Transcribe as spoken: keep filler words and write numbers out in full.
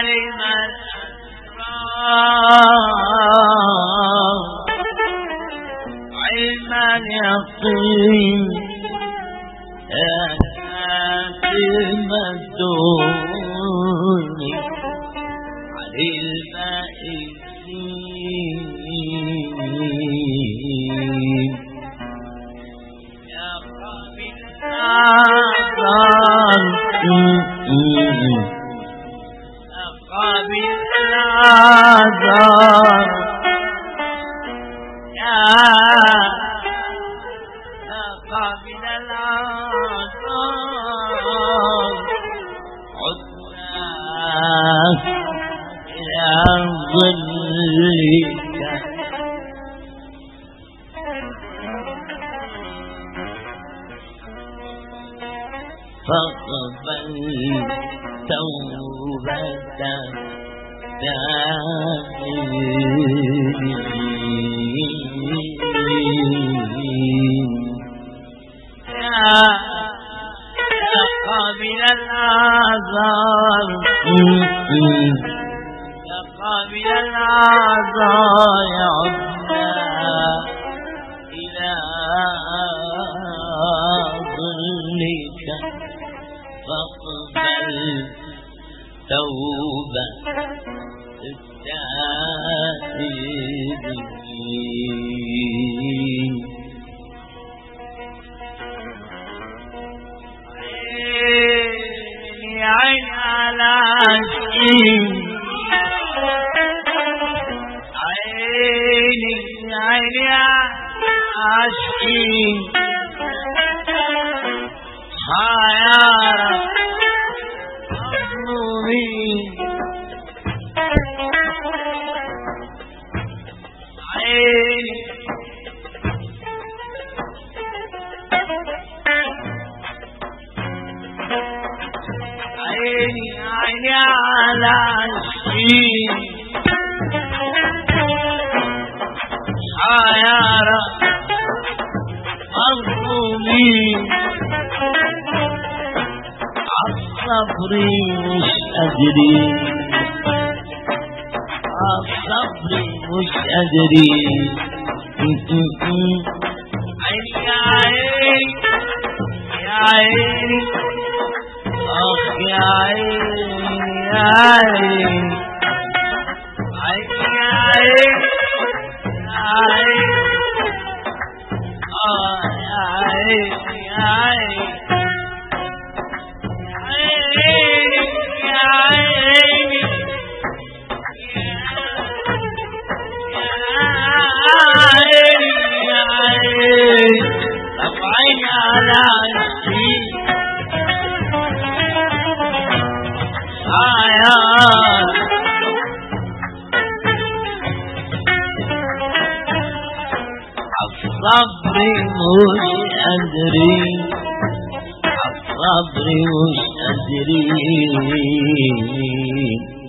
عالم الأسرار علم اليقين يا كاتم الدون علم الدين يا قابل الأعذار يا قابل الأعذار يا قابل الأعذار عدنا إلى ظلك فاقبل توبة دائمين يا قابل الأعذار يا قابل الأعذار عدنا إلى ظلك فاقبل توبة التائبين عين على عشقين عيني عيني عشقين حيارة مظلومين عيني عيني عيني على عشقين حيارة مظلومين عالصبر مش قادرين عالصبر مش قادرين عيني يا عيني يا عيني أخ يا عيني يا عيني عيني يا عيني يا عيني آه يا عيني يا عيني يا عيني يا عيني طب عيني على عشقي الصبر مش قادرين الصبر مش قادرين